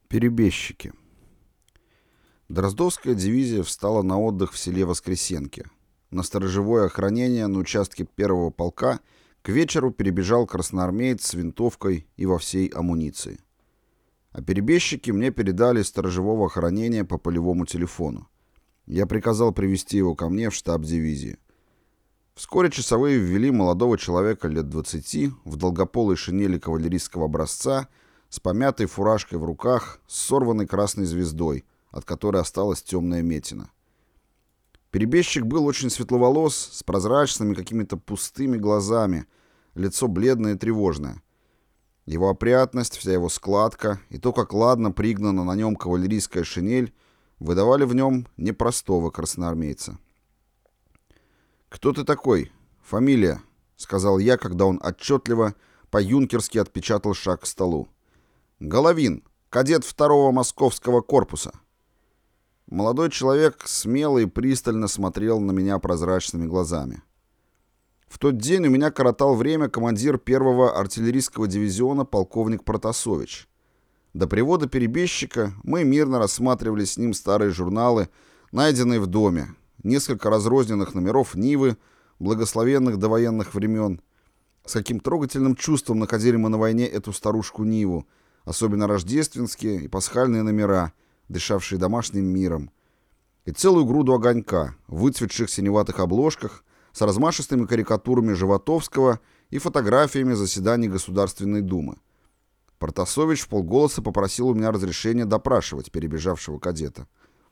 Перебежчики. Дроздовская дивизия встала на отдых в селе Воскресенки. На сторожевое охранение на участке первого полка к вечеру перебежал красноармеец с винтовкой и во всей амуниции. А перебежчики мне передали сторожевого охранения по полевому телефону. Я приказал привести его ко мне в штаб дивизии. Вскоре часовые ввели молодого человека лет 20 в долгополой шинели кавалерийского образца с помятой фуражкой в руках, с сорванной красной звездой, от которой осталась темная метина. Перебежчик был очень светловолос, с прозрачными какими-то пустыми глазами, лицо бледное и тревожное. Его опрятность, вся его складка и то, как ладно пригнана на нем кавалерийская шинель, выдавали в нем непростого красноармейца. «Кто ты такой? Фамилия?» — сказал я, когда он отчетливо, по-юнкерски отпечатал шаг к столу. «Головин, кадет 2-го московского корпуса». Молодой человек смело и пристально смотрел на меня прозрачными глазами. В тот день у меня коротал время командир 1-го артиллерийского дивизиона полковник Протасович. До привода перебежчика мы мирно рассматривали с ним старые журналы, найденные в доме, несколько разрозненных номеров Нивы, благословенных до военных времен. С каким трогательным чувством находили мы на войне эту старушку Ниву, особенно рождественские и пасхальные номера, дышавшие домашним миром, и целую груду огонька, выцветших синеватых обложках, с размашистыми карикатурами Животовского и фотографиями заседаний Государственной Думы. Протасович вполголоса попросил у меня разрешения допрашивать перебежавшего кадета.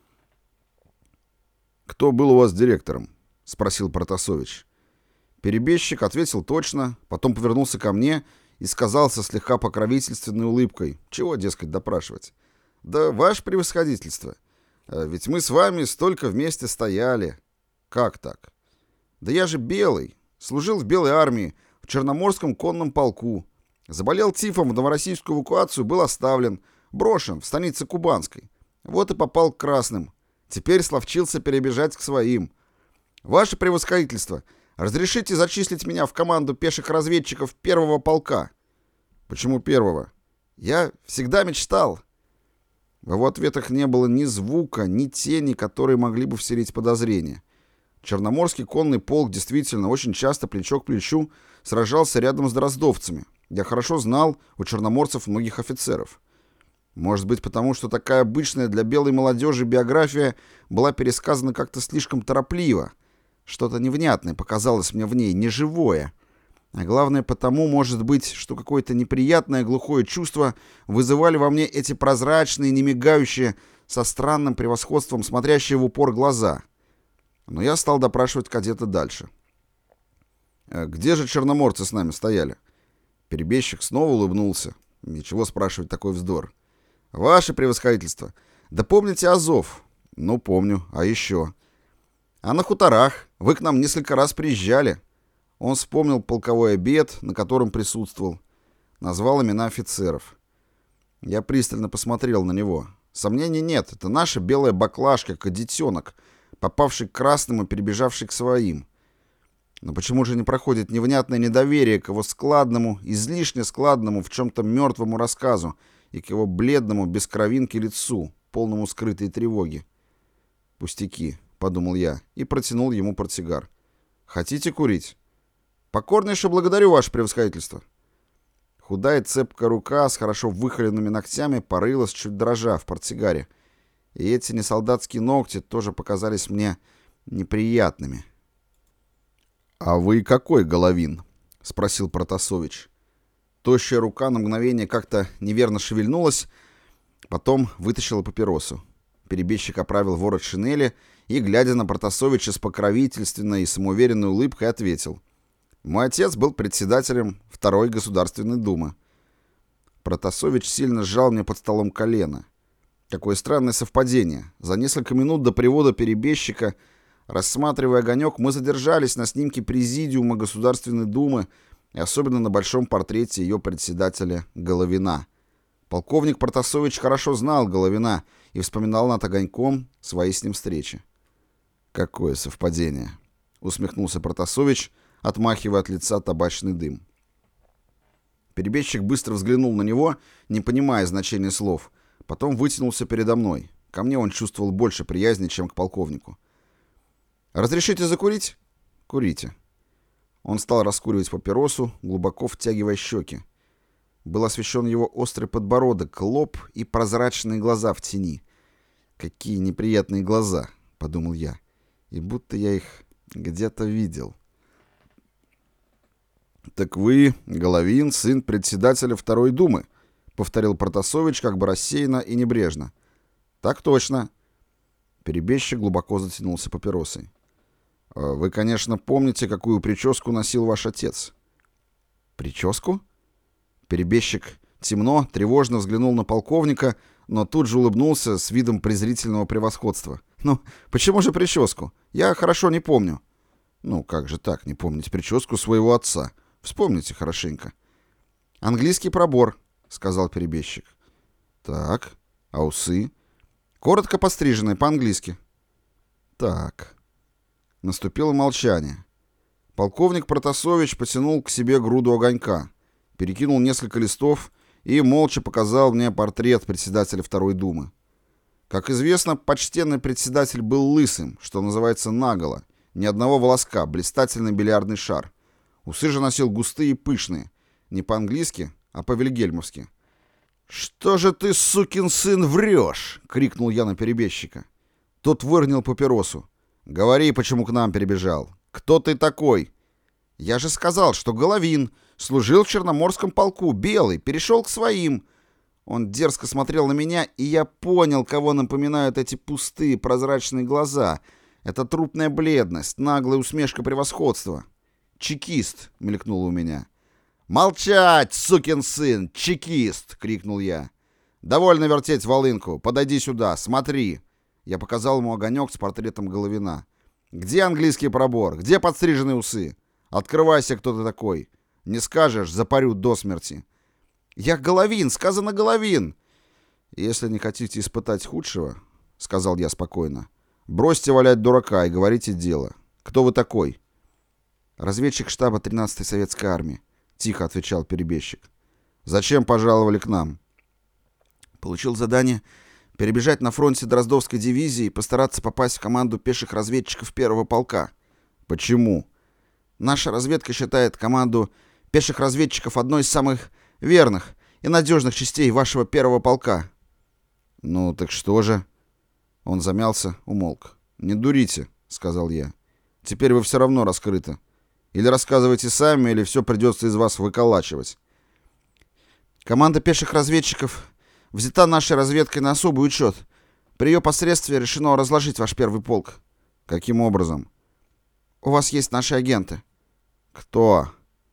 «Кто был у вас директором?» — спросил Протасович. Перебежчик ответил точно, потом повернулся ко мне и сказал со слегка покровительственной улыбкой: «Чего, дескать, допрашивать? Да ваше превосходительство. Ведь мы с вами столько вместе стояли». «Как так?» «Да я же белый. Служил в Белой армии, в Черноморском конном полку. Заболел тифом, в новороссийскую эвакуацию был оставлен, брошен в станице Кубанской. Вот и попал к красным. Теперь словчился перебежать к своим. Ваше превосходительство, разрешите зачислить меня в команду пеших разведчиков 1-го полка». «Почему 1-го?» «Я всегда мечтал». В его ответах не было ни звука, ни тени, которые могли бы вселить подозрения. Черноморский конный полк действительно очень часто плечо к плечу сражался рядом с дроздовцами. Я хорошо знал у черноморцев многих офицеров. Может быть, потому что такая обычная для белой молодежи биография была пересказана как-то слишком торопливо. Что-то невнятное показалось мне в ней, неживое. А главное потому, может быть, что какое-то неприятное глухое чувство вызывали во мне эти прозрачные, немигающие, со странным превосходством смотрящие в упор глаза. Но я стал допрашивать кадета дальше. «Где же черноморцы с нами стояли?» Перебежчик снова улыбнулся. «Ничего спрашивать, такой вздор». «Ваше превосходительство, да помните Азов?» «Ну, помню. А еще?» «А на хуторах? Вы к нам несколько раз приезжали». Он вспомнил полковой обед, на котором присутствовал. Назвал имена офицеров. Я пристально посмотрел на него. Сомнений нет, это наша белая баклажка, кадетенок, попавший к красным и перебежавший к своим. Но почему же не проходит невнятное недоверие к его складному, излишне складному, в чем-то мертвому рассказу и к его бледному, без кровинки лицу, полному скрытой тревоги? «Пустяки», — подумал я и протянул ему портсигар. «Хотите курить?» «Покорнейше благодарю, ваше превосходительство». Худая цепкая рука с хорошо выхоленными ногтями порылась, чуть дрожа, в портсигаре. И эти несолдатские ногти тоже показались мне неприятными. «А вы какой, Головин?» — спросил Протасович. Тощая рука на мгновение как-то неверно шевельнулась, потом вытащила папиросу. Перебежчик оправил ворот шинели и, глядя на Протасовича с покровительственной и самоуверенной улыбкой, ответил: «Мой отец был председателем 2-й Государственной Думы». Протасович сильно сжал мне под столом колено. Какое странное совпадение. За несколько минут до привода перебежчика, рассматривая огонек, мы задержались на снимке Президиума Государственной Думы и особенно на большом портрете ее председателя Головина. Полковник Протасович хорошо знал Головина и вспоминал над огоньком свои с ним встречи. «Какое совпадение!» — усмехнулся Протасович, отмахивая от лица табачный дым. Перебежчик быстро взглянул на него, не понимая значения слов. потом вытянулся передо мной. Ко мне он чувствовал больше приязни, чем к полковнику. «Разрешите закурить?» «Курите». Он стал раскуривать папиросу, глубоко втягивая щеки. Был освещен его острый подбородок, лоб и прозрачные глаза в тени. «Какие неприятные глаза!» — подумал я. И будто я их где-то видел. «Так вы, Головин, сын председателя Второй Думы», — повторил Протасович как бы рассеянно и небрежно. «Так точно». Перебежчик глубоко затянулся папиросой. «Вы, конечно, помните, какую прическу носил ваш отец?» «Прическу?» Перебежчик темно, тревожно взглянул на полковника, но тут же улыбнулся с видом презрительного превосходства. «Ну, почему же прическу? Я хорошо не помню». «Ну, как же так, не помнить прическу своего отца? Вспомните хорошенько». «Английский пробор», — сказал перебежчик. «Так, а усы?» «Коротко постриженные, по-английски». «Так». Наступило молчание. Полковник Протасович потянул к себе груду огонька, перекинул несколько листов и молча показал мне портрет председателя Второй Думы. Как известно, почтенный председатель был лысым, что называется наголо, ни одного волоска, блистательный бильярдный шар. Усы же носил густые и пышные, не по-английски, а по-вильгельмовски. «Что же ты, сукин сын, врешь?» — крикнул я на перебежчика. Тот выронил папиросу. «Говори, почему к нам перебежал. Кто ты такой?» «Я же сказал, что Головин, служил в Черноморском полку, белый, перешел к своим». Он дерзко смотрел на меня, и я понял, кого напоминают эти пустые прозрачные глаза. Это трупная бледность, наглая усмешка превосходства. «Чекист!» — мелькнуло у меня. «Молчать, сукин сын! Чекист!» — крикнул я. «Довольно вертеть волынку. Подойди сюда, смотри!» Я показал ему огонек с портретом Головина. «Где английский пробор? Где подстриженные усы? Открывайся, кто ты такой. Не скажешь, запарю до смерти». «Я Головин, сказано Головин!» «Если не хотите испытать худшего, — сказал я спокойно, — бросьте валять дурака и говорите дело. Кто вы такой?» «Разведчик штаба 13-й советской армии», — тихо отвечал перебежчик. «Зачем пожаловали к нам?» «Получил задание перебежать на фронте Дроздовской дивизии и постараться попасть в команду пеших разведчиков первого полка». «Почему?» «Наша разведка считает команду пеших разведчиков одной из самых верных и надежных частей вашего первого полка». «Ну, так что же?» Он замялся, умолк. «Не дурите», — сказал я. «Теперь вы все равно раскрыты. Или рассказывайте сами, или все придется из вас выколачивать». «Команда пеших разведчиков взята нашей разведкой на особый учет. При ее посредстве решено разложить ваш первый полк». «Каким образом?» «У вас есть наши агенты». «Кто?»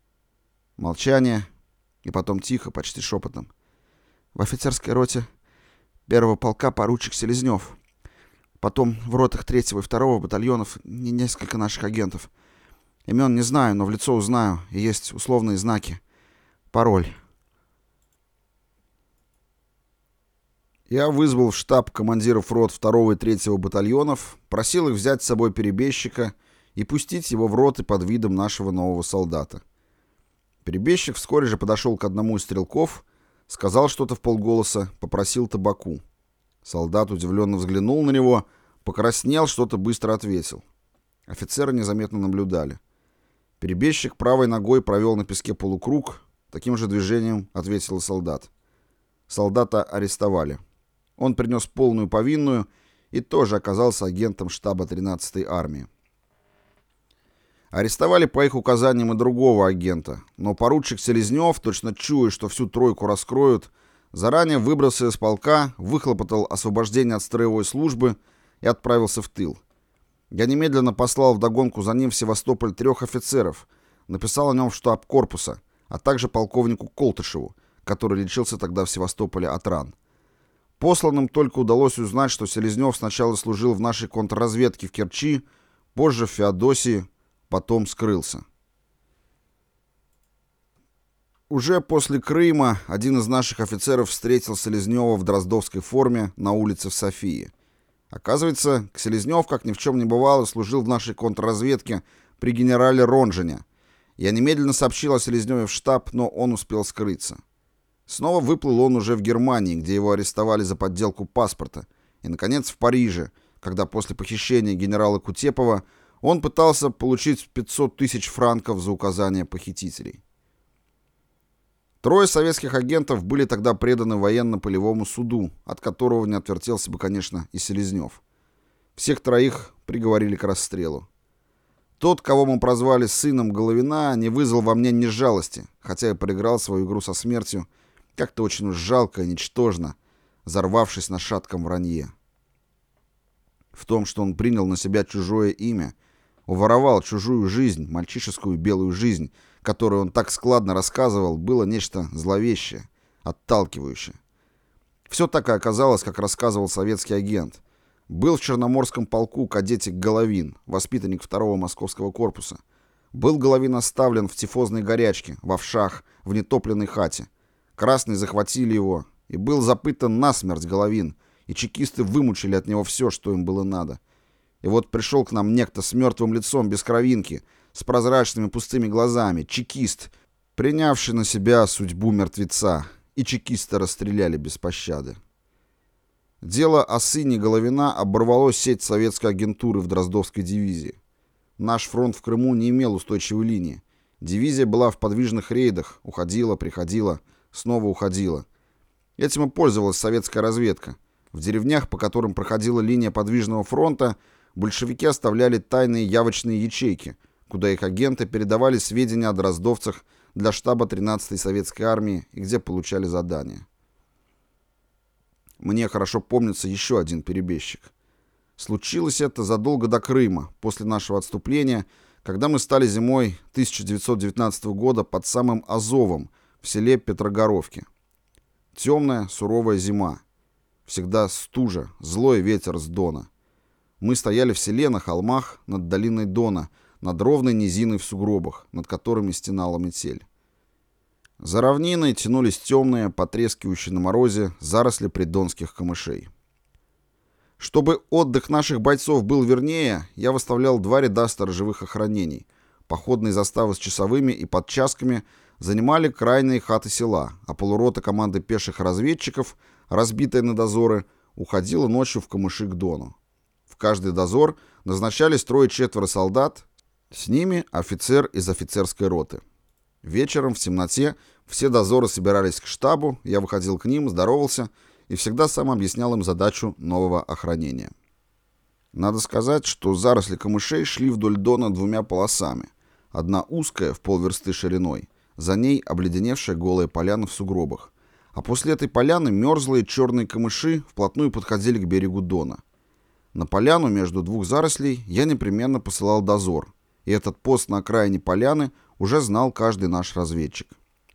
Молчание, и потом тихо, почти шепотом. «В офицерской роте первого полка поручик Селезнев. Потом в ротах 3-го и 2-го батальонов несколько наших агентов. Имен не знаю, но в лицо узнаю, и есть условные знаки. Пароль». Я вызвал в штаб командиров рот 2-го и 3-го батальонов, просил их взять с собой перебежчика и пустить его в роты под видом нашего нового солдата. Перебежчик вскоре же подошел к одному из стрелков, сказал что-то вполголоса, попросил табаку. Солдат удивленно взглянул на него, покраснел, что-то быстро ответил. Офицеры незаметно наблюдали. Перебежчик правой ногой провел на песке полукруг, таким же движением ответил солдат. Солдата арестовали. Он принес полную повинную и тоже оказался агентом штаба 13-й армии. Арестовали по их указаниям и другого агента, но поручик Селезнев, точно чуя, что всю тройку раскроют, заранее выбрался из полка, выхлопотал освобождение от строевой службы и отправился в тыл. Я немедленно послал вдогонку за ним в Севастополь 3 офицеров, написал о нем в штаб корпуса, а также полковнику Колтышеву, который лечился тогда в Севастополе от ран. Посланным только удалось узнать, что Селезнев сначала служил в нашей контрразведке в Керчи, позже в Феодосии, потом скрылся. Уже после Крыма один из наших офицеров встретил Селезнева в дроздовской форме на улице в Софии. Оказывается, Селезнев, как ни в чем не бывало, служил в нашей контрразведке при генерале Ронжине. Я немедленно сообщил о Селезневе в штаб, но он успел скрыться. Снова выплыл он уже в Германии, где его арестовали за подделку паспорта. И, наконец, в Париже, когда после похищения генерала Кутепова он пытался получить 500 тысяч франков за указание похитителей. Трое советских агентов были тогда преданы военно-полевому суду, от которого не отвертелся бы, конечно, и Селезнев. Всех троих приговорили к расстрелу. Тот, кого мы прозвали сыном Головина, не вызвал во мне ни жалости, хотя и проиграл свою игру со смертью, как-то очень уж жалко и ничтожно, взорвавшись на шатком вранье. В том, что он принял на себя чужое имя, уворовал чужую жизнь, мальчишескую белую жизнь, которую он так складно рассказывал, было нечто зловещее, отталкивающее. Все так и оказалось, как рассказывал советский агент. Был в Черноморском полку кадетик Головин, воспитанник 2-го Московского корпуса. Был Головин оставлен в тифозной горячке, в овшах, в нетопленной хате. Красные захватили его, и был запытан насмерть Головин, и чекисты вымучили от него все, что им было надо. И вот пришел к нам некто с мертвым лицом, без кровинки, с прозрачными пустыми глазами, чекист, принявший на себя судьбу мертвеца, и чекисты расстреляли без пощады. Дело о сыне Головина оборвало сеть советской агентуры в Дроздовской дивизии. Наш фронт в Крыму не имел устойчивой линии. Дивизия была в подвижных рейдах, уходила, приходила, снова уходила. Этим и пользовалась советская разведка. В деревнях, по которым проходила линия подвижного фронта, большевики оставляли тайные явочные ячейки, куда их агенты передавали сведения о дроздовцах для штаба 13-й советской армии и где получали задания. Мне хорошо помнится еще один перебежчик. Случилось это задолго до Крыма, после нашего отступления, когда мы стали зимой 1919 года под самым Азовом, в селе Петрогоровки. Темная, суровая зима. Всегда стужа, злой ветер с Дона. Мы стояли в селе на холмах над долиной Дона, над ровной низиной в сугробах, над которыми стенала метель. За равниной тянулись темные, потрескивающие на морозе заросли придонских камышей. Чтобы отдых наших бойцов был вернее, я выставлял 2 ряда сторожевых охранений. Походные заставы с часовыми и подчасками занимали крайние хаты села, а полурота команды пеших разведчиков, разбитая на дозоры, уходила ночью в камыши к Дону. В каждый дозор назначались 3-4 солдат, с ними офицер из офицерской роты. Вечером в темноте все дозоры собирались к штабу, я выходил к ним, здоровался и всегда сам объяснял им задачу нового охранения. Надо сказать, что заросли камышей шли вдоль Дона 2 полосами. Одна узкая, в полверсты шириной, за ней обледеневшая голая поляна в сугробах. А после этой поляны мерзлые черные камыши вплотную подходили к берегу Дона. На поляну между 2 зарослей я непременно посылал дозор, и этот пост на окраине поляны уже знал каждый наш разведчик.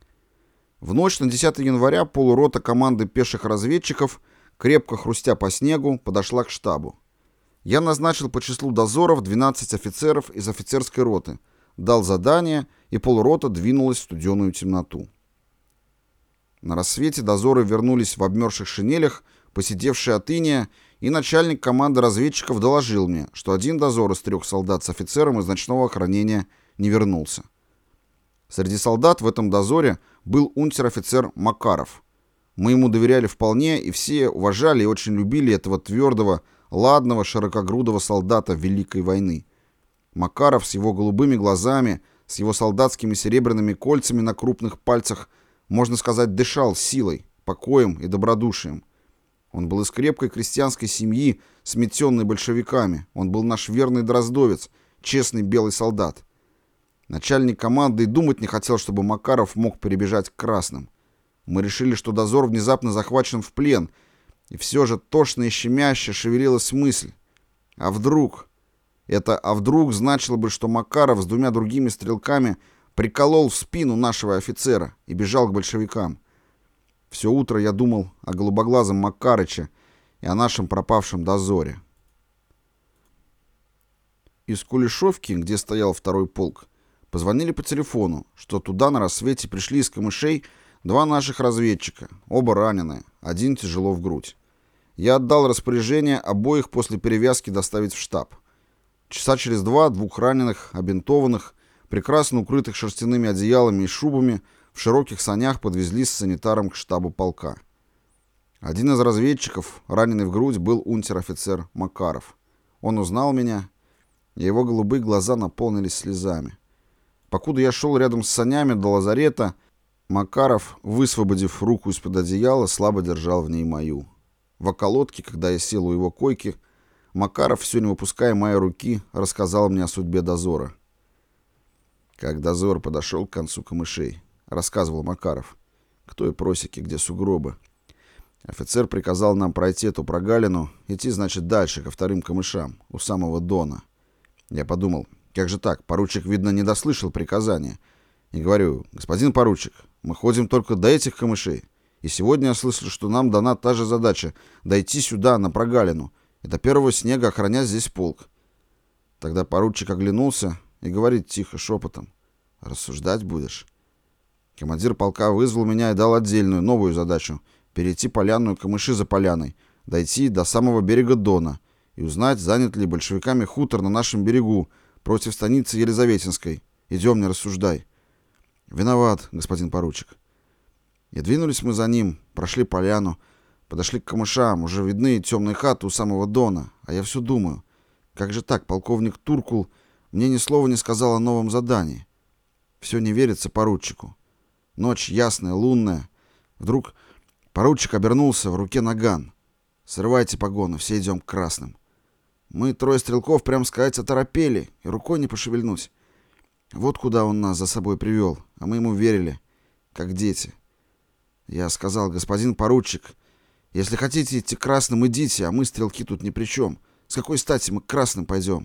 В ночь на 10 января полурота команды пеших разведчиков, крепко хрустя по снегу, подошла к штабу. Я назначил по числу дозоров 12 офицеров из офицерской роты, дал задание, и полурота двинулась в студеную темноту. На рассвете дозоры вернулись в обмерзших шинелях, посидевшие от иния, и начальник команды разведчиков доложил мне, что один дозор из 3 солдат с офицером из ночного охранения не вернулся. Среди солдат в этом дозоре был унтер-офицер Макаров. Мы ему доверяли вполне, и все уважали и очень любили этого твердого, ладного, широкогрудого солдата Великой войны. Макаров с его голубыми глазами, с его солдатскими серебряными кольцами на крупных пальцах, можно сказать, дышал силой, покоем и добродушием. Он был из крепкой крестьянской семьи, сметенной большевиками. Он был наш верный дроздовец, честный белый солдат. Начальник команды и думать не хотел, чтобы Макаров мог перебежать к красным. Мы решили, что дозор внезапно захвачен в плен, и все же тошно и щемяще шевелилась мысль. А вдруг? «А вдруг» значило бы, что Макаров с 2 другими стрелками приколол в спину нашего офицера и бежал к большевикам. Все утро я думал о голубоглазом Макарыче и о нашем пропавшем дозоре. Из Кулешовки, где стоял 2-й полк, позвонили по телефону, что туда на рассвете пришли из камышей 2 наших разведчика, оба раненые, один тяжело в грудь. Я отдал распоряжение обоих после перевязки доставить в штаб. Часа через 2 2 раненых, обинтованных, прекрасно укрытых шерстяными одеялами и шубами, в широких санях подвезли с санитаром к штабу полка. Один из разведчиков, раненый в грудь, был унтер-офицер Макаров. Он узнал меня, и его голубые глаза наполнились слезами. Покуда я шел рядом с санями до лазарета, Макаров, высвободив руку из-под одеяла, слабо держал в ней мою. В околотке, когда я сел у его койки, Макаров, все не выпуская моей руки, рассказал мне о судьбе дозора. Как дозор подошел к концу камышей, рассказывал Макаров, к той просеке, где сугробы. Офицер приказал нам пройти эту прогалину, идти, значит, дальше, ко вторым камышам, у самого Дона. Я подумал, как же так, поручик, видно, не дослышал приказания. И говорю, господин поручик, мы ходим только до этих камышей. И сегодня я слышал, что нам дана та же задача — дойти сюда, на прогалину, и до первого снега охранять здесь полк. Тогда поручик оглянулся и говорит тихо, шепотом: «Рассуждать будешь?» Командир полка вызвал меня и дал отдельную, новую задачу — перейти поляну, камыши за поляной, дойти до самого берега Дона и узнать, занят ли большевиками хутор на нашем берегу, против станицы Елизаветинской. Идем, не рассуждай. Виноват, господин поручик. И двинулись мы за ним, прошли поляну, подошли к камышам, уже видны темные хаты у самого Дона, а я все думаю, как же так, полковник Туркул мне ни слова не сказал о новом задании. Все не верится поручику. Ночь ясная, лунная. Вдруг поручик обернулся, в руке наган. «Срывайте погоны, все идем к красным». Мы, трое стрелков, прям сказать, оторопели, и рукой не пошевельнуть. Вот куда он нас за собой привел, а мы ему верили, как дети. Я сказал: господин поручик, если хотите идти к красным, идите, а мы, стрелки, тут ни при чем. С какой стати мы к красным пойдем?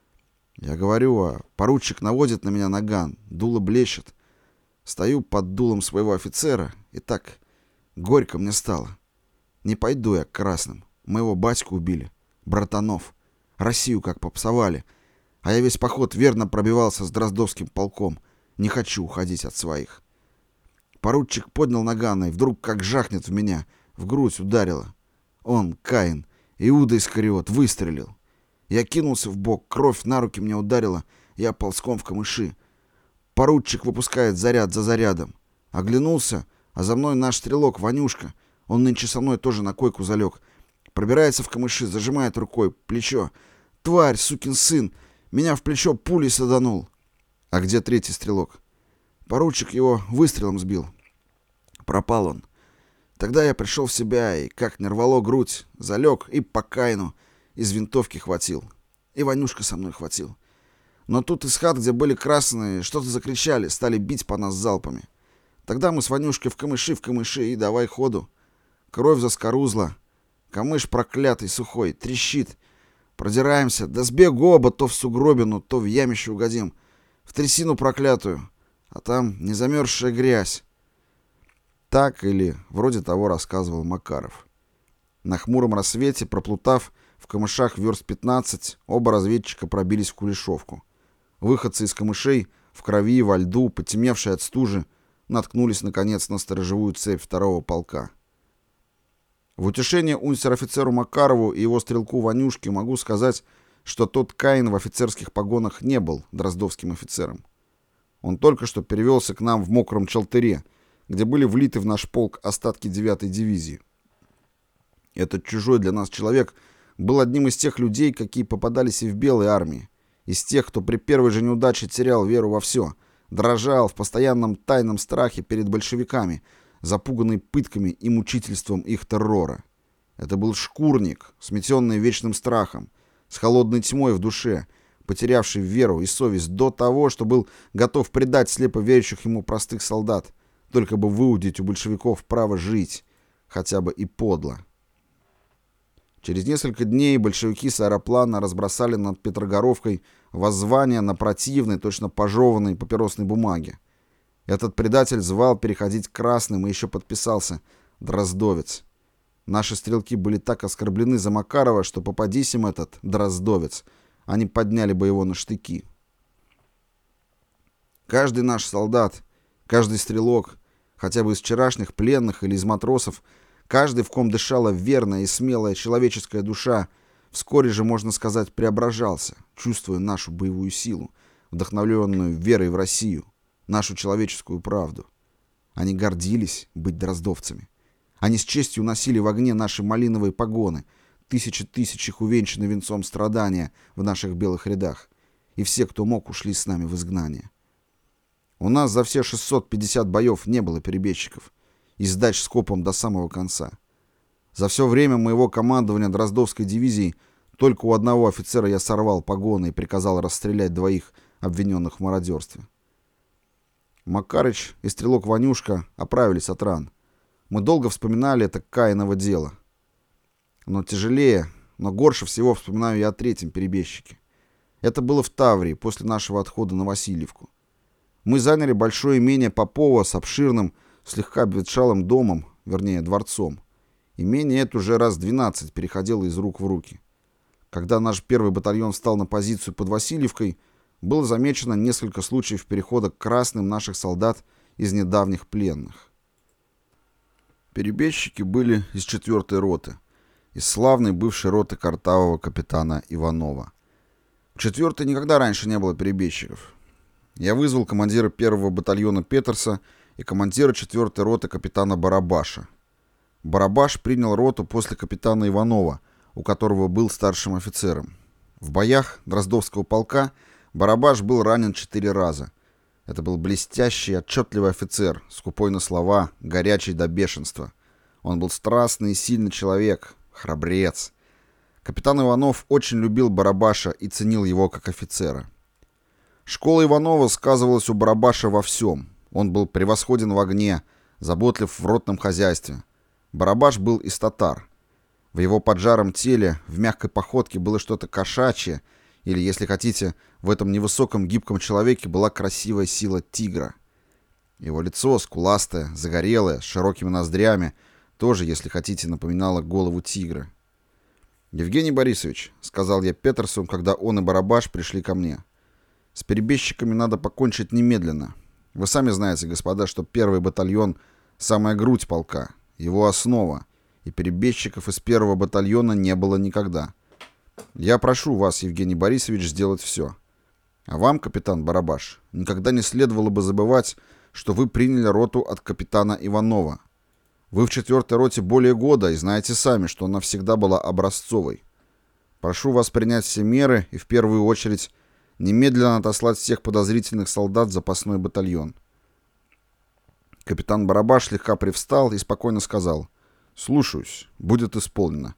Я говорю, а поручик наводит на меня наган, дуло блещет. Стою под дулом своего офицера, и так горько мне стало. Не пойду я к красным. Моего батьку убили, братанов. Россию как попсовали. А я весь поход верно пробивался с Дроздовским полком. Не хочу уходить от своих. Поручик поднял наган, и вдруг как жахнет в меня, в грудь ударило. Он, Каин, Иуда Искариот, выстрелил. Я кинулся в бок, кровь на руки мне ударила, я ползком в камыши. Поручик выпускает заряд за зарядом. Оглянулся, а за мной наш стрелок Ванюшка. Он нынче со мной тоже на койку залег. Пробирается в камыши, зажимает рукой плечо. «Тварь, сукин сын! Меня в плечо пулей саданул!» А где третий стрелок? Поручик его выстрелом сбил. Пропал он. Тогда я пришел в себя и, как не рвало грудь, залег и по Каину из винтовки хватил. И Ванюшка со мной хватил. Но тут из хат, где были красные, что-то закричали, стали бить по нас залпами. Тогда мы с Ванюшкой в камыши и давай ходу. Кровь заскорузла. Камыш проклятый, сухой, трещит. Продираемся, да сбегу оба то в сугробину, то в ямище угодим. В трясину проклятую. А там незамерзшая грязь. Так или вроде того рассказывал Макаров. На хмуром рассвете, проплутав в камышах верст 15, оба разведчика пробились в Кулешовку. Выходцы из камышей, в крови, во льду, потемневшие от стужи, наткнулись, наконец, на сторожевую цепь второго полка. В утешение унтер-офицеру Макарову и его стрелку Ванюшке могу сказать, что тот Каин в офицерских погонах не был дроздовским офицером. Он только что перевелся к нам в мокром Чалтыре, где были влиты в наш полк остатки 9-й дивизии. Этот чужой для нас человек был одним из тех людей, какие попадались и в белой армии, из тех, кто при первой же неудаче терял веру во все, дрожал в постоянном тайном страхе перед большевиками, запуганный пытками и мучительством их террора. Это был шкурник, сметенный вечным страхом, с холодной тьмой в душе, потерявший веру и совесть до того, что был готов предать слепо верящих ему простых солдат, только бы выудить у большевиков право жить, хотя бы и подло. Через несколько дней большевики с аэроплана разбросали над Петрогоровкой воззвание на противной, точно пожеванной папиросной бумаге. Этот предатель звал переходить к красным и еще подписался «Дроздовец». Наши стрелки были так оскорблены за Макарова, что попадись им этот Дроздовец, они подняли бы его на штыки. Каждый наш солдат, каждый стрелок, хотя бы из вчерашних пленных или из матросов, каждый, в ком дышала верная и смелая человеческая душа, вскоре же, можно сказать, преображался, чувствуя нашу боевую силу, вдохновленную верой в Россию, нашу человеческую правду. Они гордились быть дроздовцами. Они с честью носили в огне наши малиновые погоны, тысячи тысяч их увенчаны венцом страдания в наших белых рядах, и все, кто мог, ушли с нами в изгнание. У нас за все 650 боев не было перебежчиков, и сдач скопом до самого конца. За все время моего командования Дроздовской дивизии только у одного офицера я сорвал погоны и приказал расстрелять 2 обвиненных в мародерстве. Макарыч и стрелок Ванюшка оправились от ран. Мы долго вспоминали это Каиново дело. Но тяжелее, но горше всего вспоминаю я о 3-м перебежчике. Это было в Таврии, после нашего отхода на Васильевку. Мы заняли большое имение Попова с обширным, слегка обветшалым домом, вернее, дворцом. Имение это уже раз 12 переходило из рук в руки. Когда наш 1-й батальон встал на позицию под Васильевкой, было замечено несколько случаев перехода к красным наших солдат из недавних пленных. Перебежчики были из 4-й роты, из славной бывшей роты картавого капитана Иванова. В 4-й никогда раньше не было перебежчиков. Я вызвал командира 1-го батальона Петерса и командира 4-й роты капитана Барабаша. Барабаш принял роту после капитана Иванова, у которого был старшим офицером. В боях Дроздовского полка Барабаш был ранен 4 раза. Это был блестящий, отчетливый офицер, скупой на слова, горячий до бешенства. Он был страстный и сильный человек, храбрец. Капитан Иванов очень любил Барабаша и ценил его как офицера. Школа Иванова сказывалась у Барабаша во всем. Он был превосходен в огне, заботлив в ротном хозяйстве. Барабаш был из татар. В его поджаром теле, в мягкой походке было что-то кошачье, или, если хотите, в этом невысоком гибком человеке была красивая сила тигра. Его лицо, скуластое, загорелое, с широкими ноздрями, тоже, если хотите, напоминало голову тигра. «Евгений Борисович», — сказал я Петерсу, когда он и Барабаш пришли ко мне, — «с перебежчиками надо покончить немедленно. Вы сами знаете, господа, что 1-й батальон — самая грудь полка, его основа, и перебежчиков из 1-го батальона не было никогда. Я прошу вас, Евгений Борисович, сделать все. А вам, капитан Барабаш, никогда не следовало бы забывать, что вы приняли роту от капитана Иванова. Вы в 4-й роте более года и знаете сами, что она всегда была образцовой. Прошу вас принять все меры и в первую очередь немедленно отослать всех подозрительных солдат в запасной батальон». Капитан Барабаш слегка привстал и спокойно сказал: «Слушаюсь, будет исполнено».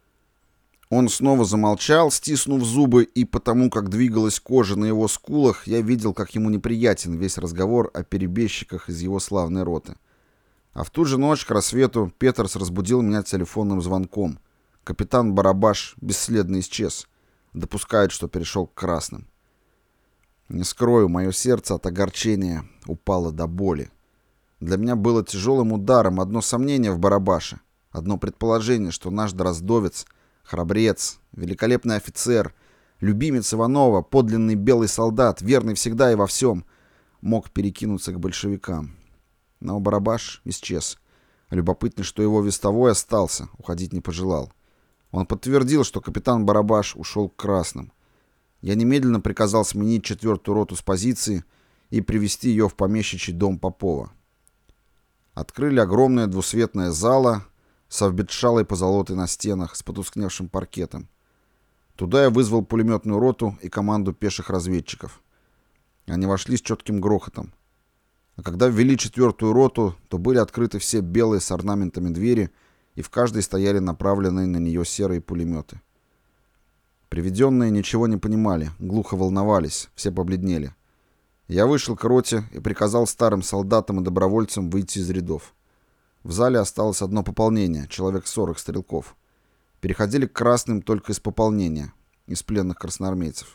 Он снова замолчал, стиснув зубы, и потому, как двигалась кожа на его скулах, я видел, как ему неприятен весь разговор о перебежчиках из его славной роты. А в ту же ночь к рассвету Петерс разбудил меня телефонным звонком. Капитан Барабаш бесследно исчез. Допускает, что перешел к красным. Не скрою, мое сердце от огорчения упало до боли. Для меня было тяжелым ударом одно сомнение в Барабаше, одно предположение, что наш дроздовец, храбрец, великолепный офицер, любимец Иванова, подлинный белый солдат, верный всегда и во всем, мог перекинуться к большевикам. Но Барабаш исчез. Любопытно, что его вестовой остался, уходить не пожелал. Он подтвердил, что капитан Барабаш ушел к красным. Я немедленно приказал сменить 4-ю роту с позиции и привести ее в помещичий дом Попова. Открыли огромное двусветное зало с обветшалой позолотой на стенах, с потускневшим паркетом. Туда я вызвал пулеметную роту и команду пеших разведчиков. Они вошли с четким грохотом. А когда ввели 4-ю роту, то были открыты все белые с орнаментами двери, и в каждой стояли направленные на нее серые пулеметы. Приведенные ничего не понимали, глухо волновались, все побледнели. Я вышел к роте и приказал старым солдатам и добровольцам выйти из рядов. В зале осталось одно пополнение, человек 40 стрелков. Переходили к красным только из пополнения, из пленных красноармейцев.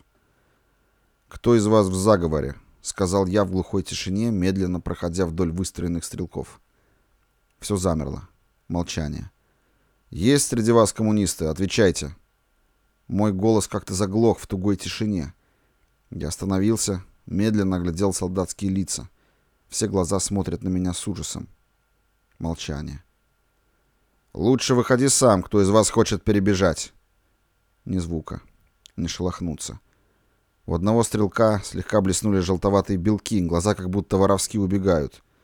«Кто из вас в заговоре?» — сказал я в глухой тишине, медленно проходя вдоль выстроенных стрелков. Все замерло. Молчание. «Есть среди вас коммунисты? Отвечайте!» Мой голос как-то заглох в тугой тишине. Я остановился, медленно оглядел солдатские лица. Все глаза смотрят на меня с ужасом. Молчание. «Лучше выходи сам, кто из вас хочет перебежать». Ни звука. Не шелохнуться. У одного стрелка слегка блеснули желтоватые белки, глаза как будто воровски убегают.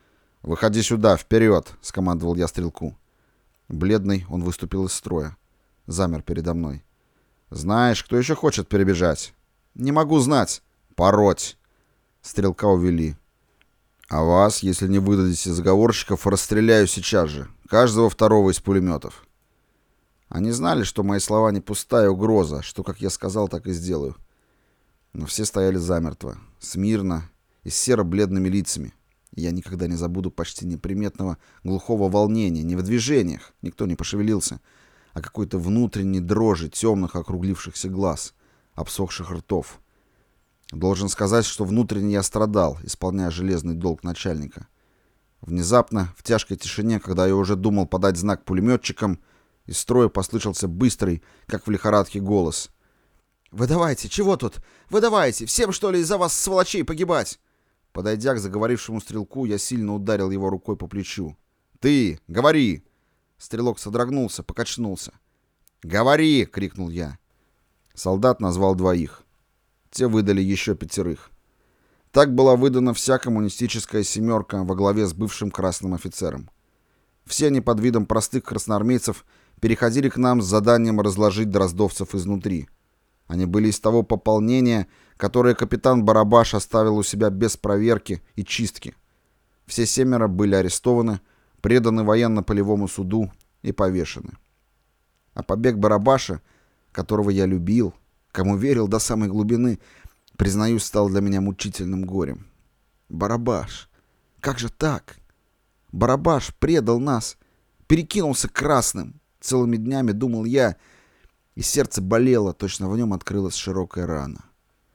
«Выходи сюда, вперед!» — скомандовал я стрелку. Бледный, он выступил из строя. Замер передо мной. «Знаешь, кто еще хочет перебежать?» «Не могу знать». «Пороть!» Стрелка увели. «А вас, если не выдадите заговорщиков, расстреляю сейчас же. Каждого второго из пулеметов». Они знали, что мои слова не пустая угроза, что, как я сказал, так и сделаю. Но все стояли замертво, смирно и с серо-бледными лицами. Я никогда не забуду почти неприметного глухого волнения, не в движениях, никто не пошевелился, а какой-то внутренней дрожи темных округлившихся глаз, обсохших ртов. Должен сказать, что внутренне я страдал, исполняя железный долг начальника. Внезапно, в тяжкой тишине, когда я уже думал подать знак пулеметчикам, из строя послышался быстрый, как в лихорадке, голос. «Вы давайте, чего тут? Вы давайте, всем, что ли, из-за вас, сволочей, погибать?» Подойдя к заговорившему стрелку, я сильно ударил его рукой по плечу. «Ты, говори!» Стрелок содрогнулся, покачнулся. «Говори!» — крикнул я. Солдат назвал 2. Те выдали еще 5. Так была выдана вся коммунистическая семерка во главе с бывшим красным офицером. Все они под видом простых красноармейцев переходили к нам с заданием разложить дроздовцев изнутри. Они были из того пополнения, которое капитан Барабаш оставил у себя без проверки и чистки. Все 7 были арестованы, преданы военно-полевому суду и повешены. А побег Барабаша, которого я любил, кому верил до самой глубины, признаюсь, стал для меня мучительным горем. Барабаш! Как же так? Барабаш предал нас, перекинулся к красным. Целыми днями думал я, и сердце болело, точно в нем открылась широкая рана.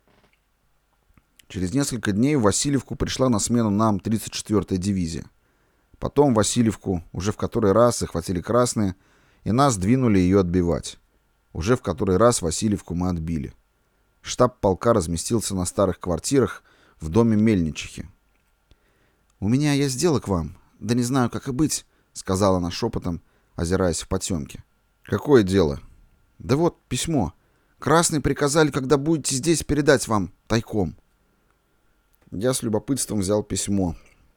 Через несколько дней в Васильевку пришла на смену нам 34-я дивизия. Потом в Васильевку уже в который раз захватили красные, и нас двинули ее отбивать. Уже в который раз Васильевку мы отбили. Штаб полка разместился на старых квартирах в доме Мельничихи. «У меня есть дело к вам, да не знаю, как и быть», — сказала она шепотом, озираясь в потемке. «Какое дело?» «Да вот письмо. Красные приказали, когда будете здесь, передать вам тайком». Я с любопытством взял письмо.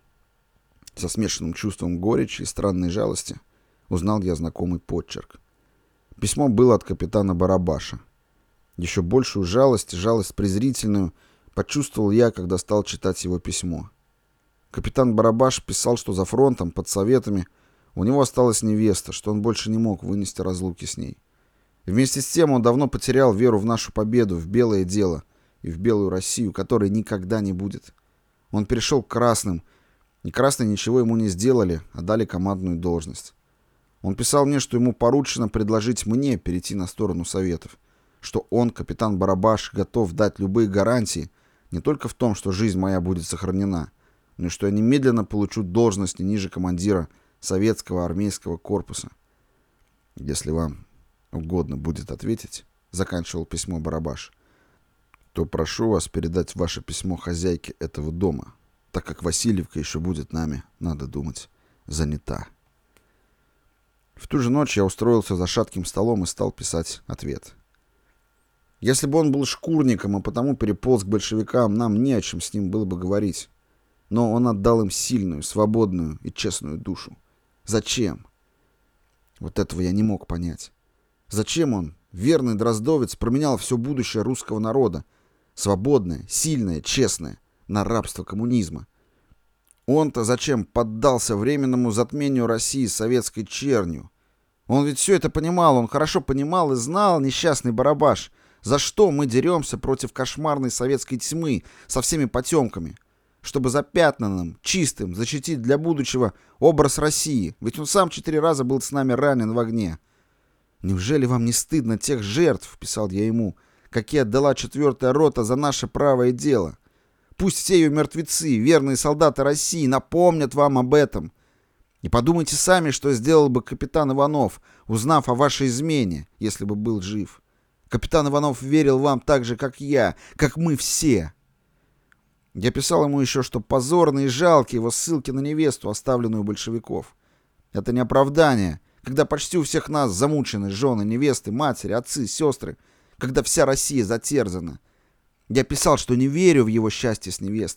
Со смешанным чувством горечи и странной жалости узнал я знакомый почерк. Письмо было от капитана Барабаша. Еще большую жалость презрительную, почувствовал я, когда стал читать его письмо. Капитан Барабаш писал, что за фронтом, под Советами, у него осталась невеста, что он больше не мог вынести разлуки с ней. Вместе с тем он давно потерял веру в нашу победу, в белое дело и в белую Россию, которой никогда не будет. Он перешел к красным, и красные ничего ему не сделали, а дали командную должность. Он писал мне, что ему поручено предложить мне перейти на сторону Советов, что он, капитан Барабаш, готов дать любые гарантии не только в том, что жизнь моя будет сохранена, но и что я немедленно получу должность не ниже командира советского армейского корпуса. «Если вам угодно будет ответить», — заканчивал письмо Барабаш, «то прошу вас передать ваше письмо хозяйке этого дома, так как Васильевка еще будет нами, надо думать, занята». В ту же ночь я устроился за шатким столом и стал писать ответ. Если бы он был шкурником и потому переполз к большевикам, нам не о чем с ним было бы говорить. Но он отдал им сильную, свободную и честную душу. Зачем? Вот этого я не мог понять. Зачем он, верный дроздовец, променял все будущее русского народа, свободное, сильное, честное, на рабство коммунизма? Он-то зачем поддался временному затмению России советской чернью? Он ведь все это понимал, он хорошо понимал и знал, несчастный Барабаш, за что мы деремся против кошмарной советской тьмы со всеми потемками, чтобы запятнанным, чистым защитить для будущего образ России, ведь он сам 4 раза был с нами ранен в огне. «Неужели вам не стыдно тех жертв, — писал я ему, — какие отдала 4-я рота за наше правое дело? Пусть все ее мертвецы, верные солдаты России, напомнят вам об этом. И подумайте сами, что сделал бы капитан Иванов, узнав о вашей измене, если бы был жив. Капитан Иванов верил вам так же, как я, как мы все». Я писал ему еще, что позорны и жалки его ссылки на невесту, оставленную у большевиков. Это не оправдание, когда почти у всех нас замучены жены, невесты, матери, отцы, сестры, когда вся Россия затерзана. Я писал, что не верю в его счастье с невестой.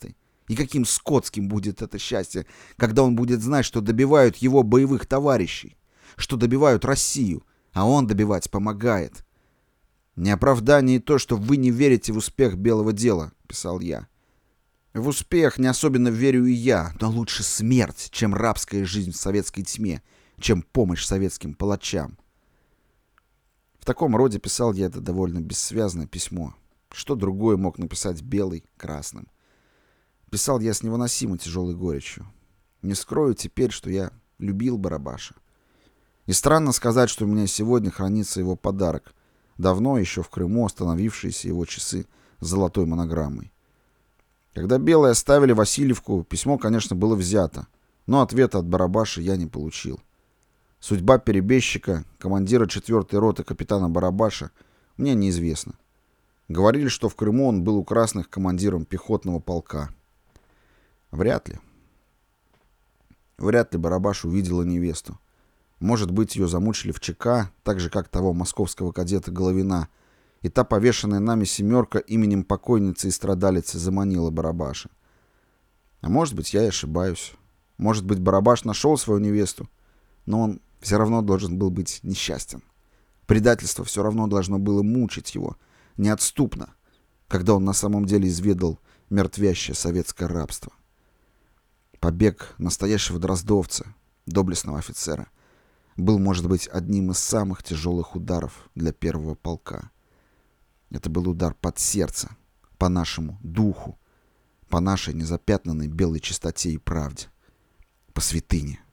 И каким скотским будет это счастье, когда он будет знать, что добивают его боевых товарищей, что добивают Россию, а он добивать помогает. «Не оправдание то, что вы не верите в успех белого дела», — писал я. «В успех не особенно верю и я, но лучше смерть, чем рабская жизнь в советской тьме, чем помощь советским палачам». В таком роде писал я это довольно бессвязное письмо. Что другое мог написать белый красным? Писал я с невыносимо тяжелой горечью. Не скрою теперь, что я любил Барабаша. И странно сказать, что у меня сегодня хранится его подарок, давно еще в Крыму остановившиеся его часы с золотой монограммой. Когда белые оставили Васильевку, письмо, конечно, было взято, но ответа от Барабаша я не получил. Судьба перебежчика, командира 4-й роты капитана Барабаша, мне неизвестна. Говорили, что в Крыму он был у красных командиром пехотного полка. Вряд ли. Вряд ли Барабаш увидела невесту. Может быть, ее замучили в ЧК, так же, как того московского кадета Головина, и та повешенная нами семерка именем покойницы и страдалицы заманила Барабаша. А может быть, я и ошибаюсь. Может быть, Барабаш нашел свою невесту, но он все равно должен был быть несчастен. Предательство все равно должно было мучить его, неотступно, когда он на самом деле изведал мертвящее советское рабство. Побег настоящего дроздовца, доблестного офицера, был, может быть, одним из самых тяжелых ударов для первого полка. Это был удар под сердце, по нашему духу, по нашей незапятнанной белой чистоте и правде, по святыне.